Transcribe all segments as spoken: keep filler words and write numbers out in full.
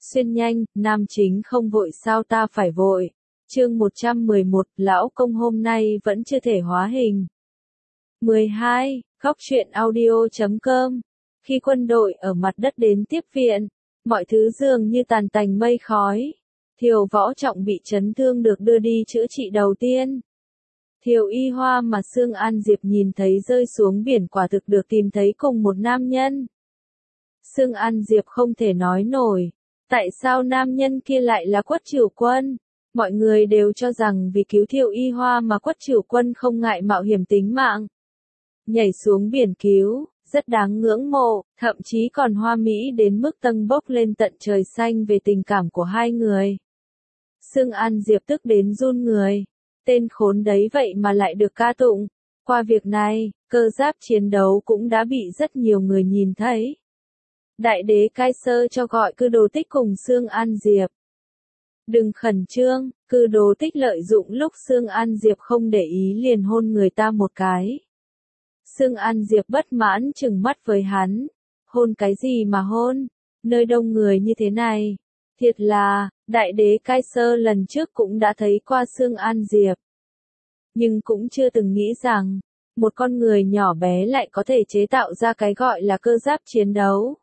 Xuyên nhanh, nam chính không vội sao ta phải vội. Chương một trăm mười một, lão công hôm nay vẫn chưa thể hóa hình. mười hai, góc truyện audio chấm com. Khi quân đội ở mặt đất đến tiếp viện, mọi thứ dường như tàn tành mây khói. Thiều Võ Trọng bị chấn thương được đưa đi chữa trị đầu tiên. Thiều Y Hoa mà Sương An Diệp nhìn thấy rơi xuống biển quả thực được tìm thấy cùng một nam nhân. Sương An Diệp không thể nói nổi. Tại sao nam nhân kia lại là Quất Trửu Quân? Mọi người đều cho rằng vì cứu Thiều Y Hoa mà Quất Trửu Quân không ngại mạo hiểm tính mạng. Nhảy xuống biển cứu, rất đáng ngưỡng mộ, thậm chí còn hoa mỹ đến mức tâng bốc lên tận trời xanh về tình cảm của hai người. Sương An Diệp tức đến run người. Tên khốn đấy vậy mà lại được ca tụng. Qua việc này, cơ giáp chiến đấu cũng đã bị rất nhiều người nhìn thấy. Đại đế Cai Sơ cho gọi Cư Đồ Tích cùng Sương An Diệp. Đừng khẩn trương, Cư Đồ Tích lợi dụng lúc Sương An Diệp không để ý liền hôn người ta một cái. Sương An Diệp bất mãn trừng mắt với hắn. Hôn cái gì mà hôn? Nơi đông người như thế này. Thiệt là, đại đế Cai Sơ lần trước cũng đã thấy qua Sương An Diệp. Nhưng cũng chưa từng nghĩ rằng, một con người nhỏ bé lại có thể chế tạo ra cái gọi là cơ giáp chiến đấu.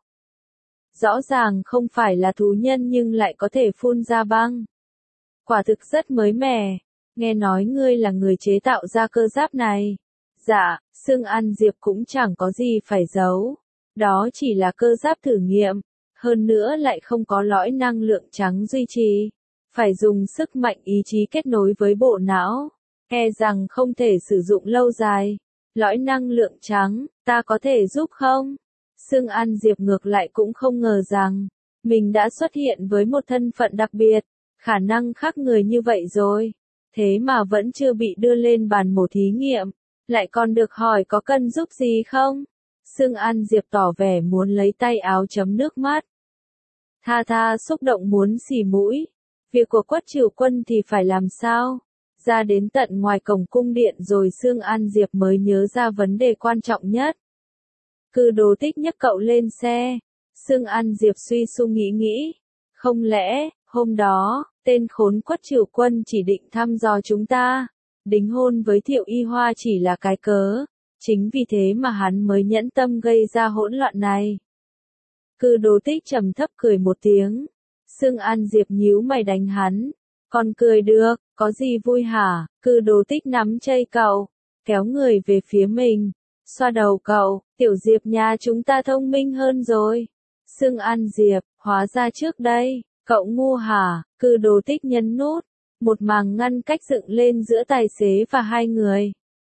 Rõ ràng không phải là thú nhân nhưng lại có thể phun ra băng. Quả thực rất mới mẻ. Nghe nói ngươi là người chế tạo ra cơ giáp này. Dạ, Sương An Diệp cũng chẳng có gì phải giấu. Đó chỉ là cơ giáp thử nghiệm. Hơn nữa lại không có lõi năng lượng trắng duy trì. Phải dùng sức mạnh ý chí kết nối với bộ não. E rằng không thể sử dụng lâu dài. Lõi năng lượng trắng, ta có thể giúp không? Sương An Diệp ngược lại cũng không ngờ rằng, mình đã xuất hiện với một thân phận đặc biệt, khả năng khác người như vậy rồi. Thế mà vẫn chưa bị đưa lên bàn mổ thí nghiệm, lại còn được hỏi có cần giúp gì không? Sương An Diệp tỏ vẻ muốn lấy tay áo chấm nước mắt. Tha tha xúc động muốn xì mũi. Việc của Quất Trửu Quân thì phải làm sao? Ra đến tận ngoài cổng cung điện rồi Sương An Diệp mới nhớ ra vấn đề quan trọng nhất. Cư Đồ Tích nhấc cậu lên xe. Sương An Diệp suy su nghĩ nghĩ. Không lẽ, hôm đó, tên khốn Quất Trửu Quân chỉ định thăm dò chúng ta. Đính hôn với Thiệu Y Hoa chỉ là cái cớ. Chính vì thế mà hắn mới nhẫn tâm gây ra hỗn loạn này. Cư Đồ Tích trầm thấp cười một tiếng. Sương An Diệp nhíu mày đánh hắn. Còn cười được, có gì vui hả? Cư Đồ Tích nắm chây cậu, kéo người về phía mình. Xoa đầu cậu, tiểu Diệp nhà chúng ta thông minh hơn rồi. Sương An Diệp, hóa ra trước đây, cậu ngu hả? Cư Đồ Tích nhấn nút, một màng ngăn cách dựng lên giữa tài xế và hai người.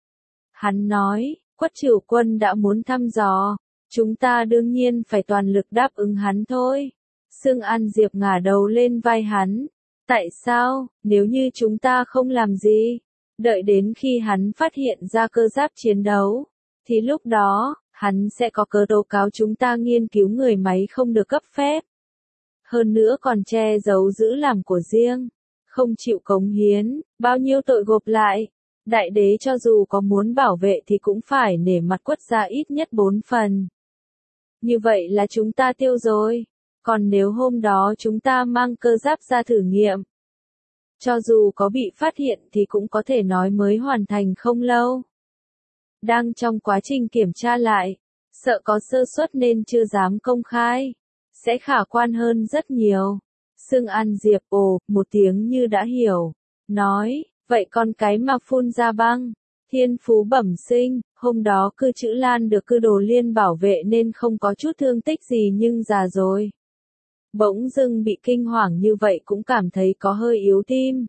Hắn nói, Quất Trửu Quân đã muốn thăm dò, chúng ta đương nhiên phải toàn lực đáp ứng hắn thôi. Sương An Diệp ngả đầu lên vai hắn. Tại sao, nếu như chúng ta không làm gì, đợi đến khi hắn phát hiện ra cơ giáp chiến đấu, thì lúc đó, hắn sẽ có cớ tố cáo chúng ta nghiên cứu người máy không được cấp phép. Hơn nữa còn che giấu giữ làm của riêng, không chịu cống hiến, bao nhiêu tội gộp lại. Đại đế cho dù có muốn bảo vệ thì cũng phải nể mặt Quất gia ít nhất bốn phần. Như vậy là chúng ta tiêu rồi. Còn nếu hôm đó chúng ta mang cơ giáp ra thử nghiệm, cho dù có bị phát hiện thì cũng có thể nói mới hoàn thành không lâu. Đang trong quá trình kiểm tra lại, sợ có sơ suất nên chưa dám công khai, sẽ khả quan hơn rất nhiều. Sương An Diệp ồ, một tiếng như đã hiểu, nói, vậy con cái mà phun ra băng, thiên phú bẩm sinh, hôm đó Cư Chữ Lan được Cư Đồ Liên bảo vệ nên không có chút thương tích gì nhưng già rồi. Bỗng dưng bị kinh hoàng như vậy cũng cảm thấy có hơi yếu tim.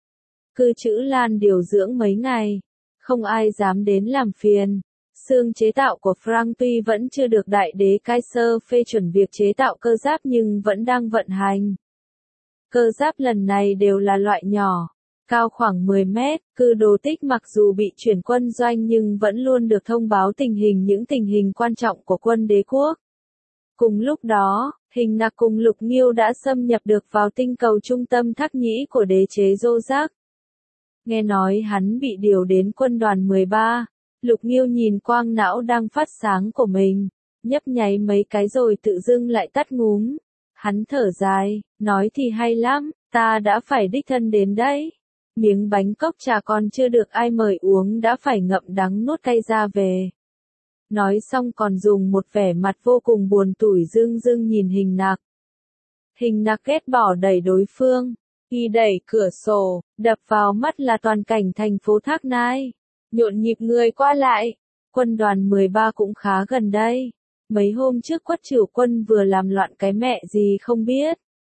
Cư Chữ Lan điều dưỡng mấy ngày, không ai dám đến làm phiền. Xương chế tạo của Frank tuy vẫn chưa được đại đế Cai Sơ phê chuẩn việc chế tạo cơ giáp nhưng vẫn đang vận hành. Cơ giáp lần này đều là loại nhỏ, cao khoảng mười mét. Cư Đồ Tích mặc dù bị chuyển quân doanh nhưng vẫn luôn được thông báo tình hình những tình hình quan trọng của quân đế quốc. Cùng lúc đó, Hình Nặc cùng Lục Nghiêu đã xâm nhập được vào tinh cầu trung tâm Thác Nhĩ của đế chế Dô Giác. Nghe nói hắn bị điều đến quân đoàn mười ba, Lục Nghiêu nhìn quang não đang phát sáng của mình, nhấp nháy mấy cái rồi tự dưng lại tắt ngúm. Hắn thở dài, nói thì hay lắm, ta đã phải đích thân đến đấy. Miếng bánh cốc trà còn chưa được ai mời uống đã phải ngậm đắng nuốt cay ra về. Nói xong còn dùng một vẻ mặt vô cùng buồn tủi dưng dưng nhìn Hình Nặc. Hình Nặc ghét bỏ đẩy đối phương, y đẩy cửa sổ, đập vào mắt là toàn cảnh thành phố Thác Nai. Nhộn nhịp người qua lại, quân đoàn mười ba cũng khá gần đây. Mấy hôm trước Quách Trửu Quân vừa làm loạn cái mẹ gì không biết.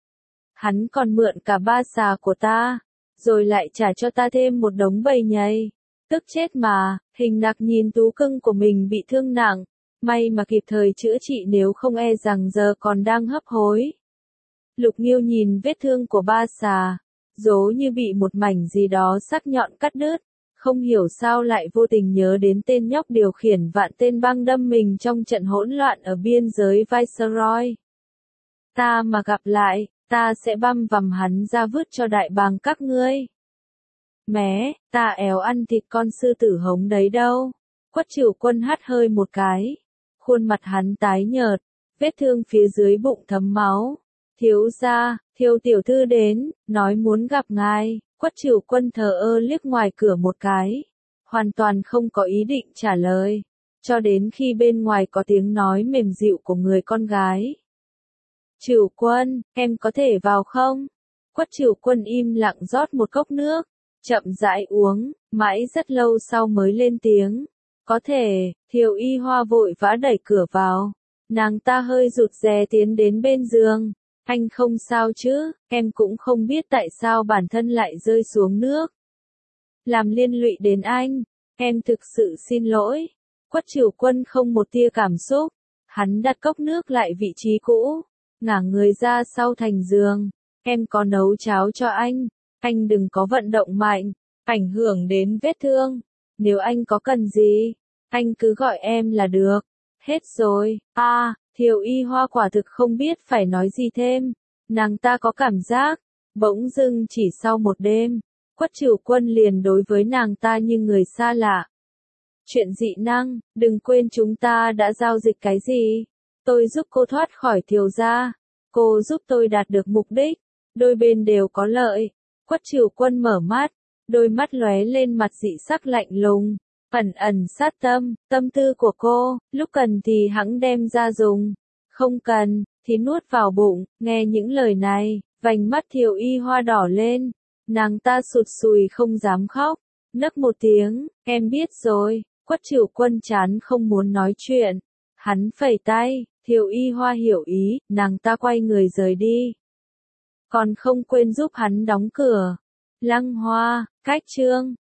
Hắn còn mượn cả ba xà của ta, rồi lại trả cho ta thêm một đống bầy nhầy. Tức chết mà, Hình Nặc nhìn tú cưng của mình bị thương nặng, may mà kịp thời chữa trị nếu không e rằng giờ còn đang hấp hối. Lục Nghiêu nhìn vết thương của ba xà, dố như bị một mảnh gì đó sắc nhọn cắt đứt, không hiểu sao lại vô tình nhớ đến tên nhóc điều khiển vạn tên băng đâm mình trong trận hỗn loạn ở biên giới Viceroy. Ta mà gặp lại, ta sẽ băm vằm hắn ra vứt cho đại bàng các ngươi. Mé, ta éo ăn thịt con sư tử hống đấy đâu. Quách Trửu Quân hắt hơi một cái. Khuôn mặt hắn tái nhợt, vết thương phía dưới bụng thấm máu. Thiếu gia, Thiêu tiểu thư đến, nói muốn gặp ngài. Quách Trửu Quân thờ ơ liếc ngoài cửa một cái. Hoàn toàn không có ý định trả lời. Cho đến khi bên ngoài có tiếng nói mềm dịu của người con gái. Trửu Quân, em có thể vào không? Quách Trửu Quân im lặng rót một cốc nước. Chậm rãi uống, mãi rất lâu sau mới lên tiếng. Có thể, Thiều Y Hoa vội vã đẩy cửa vào. Nàng ta hơi rụt rè tiến đến bên giường. Anh không sao chứ, em cũng không biết tại sao bản thân lại rơi xuống nước. Làm liên lụy đến anh, em thực sự xin lỗi. Quách Trửu Quân không một tia cảm xúc. Hắn đặt cốc nước lại vị trí cũ, ngả người ra sau thành giường. Em có nấu cháo cho anh. Anh đừng có vận động mạnh, ảnh hưởng đến vết thương. Nếu anh có cần gì, anh cứ gọi em là được. Hết rồi, à, Thiều Y Hoa quả thực không biết phải nói gì thêm. Nàng ta có cảm giác, bỗng dưng chỉ sau một đêm, Quách Trửu Quân liền đối với nàng ta như người xa lạ. Chuyện dị năng, đừng quên chúng ta đã giao dịch cái gì. Tôi giúp cô thoát khỏi Thiều gia, cô giúp tôi đạt được mục đích, đôi bên đều có lợi. Quách Trửu Quân mở mắt, đôi mắt lóe lên mặt dị sắc lạnh lùng, ẩn ẩn sát tâm, tâm tư của cô, lúc cần thì hẵng đem ra dùng, không cần, thì nuốt vào bụng. Nghe những lời này, vành mắt Thiều Y Hoa đỏ lên, nàng ta sụt sùi không dám khóc, nấc một tiếng, em biết rồi. Quách Trửu Quân chán không muốn nói chuyện, hắn phẩy tay, Thiều Y Hoa hiểu ý, nàng ta quay người rời đi. Còn không quên giúp hắn đóng cửa. Lăng Hoa, cách chương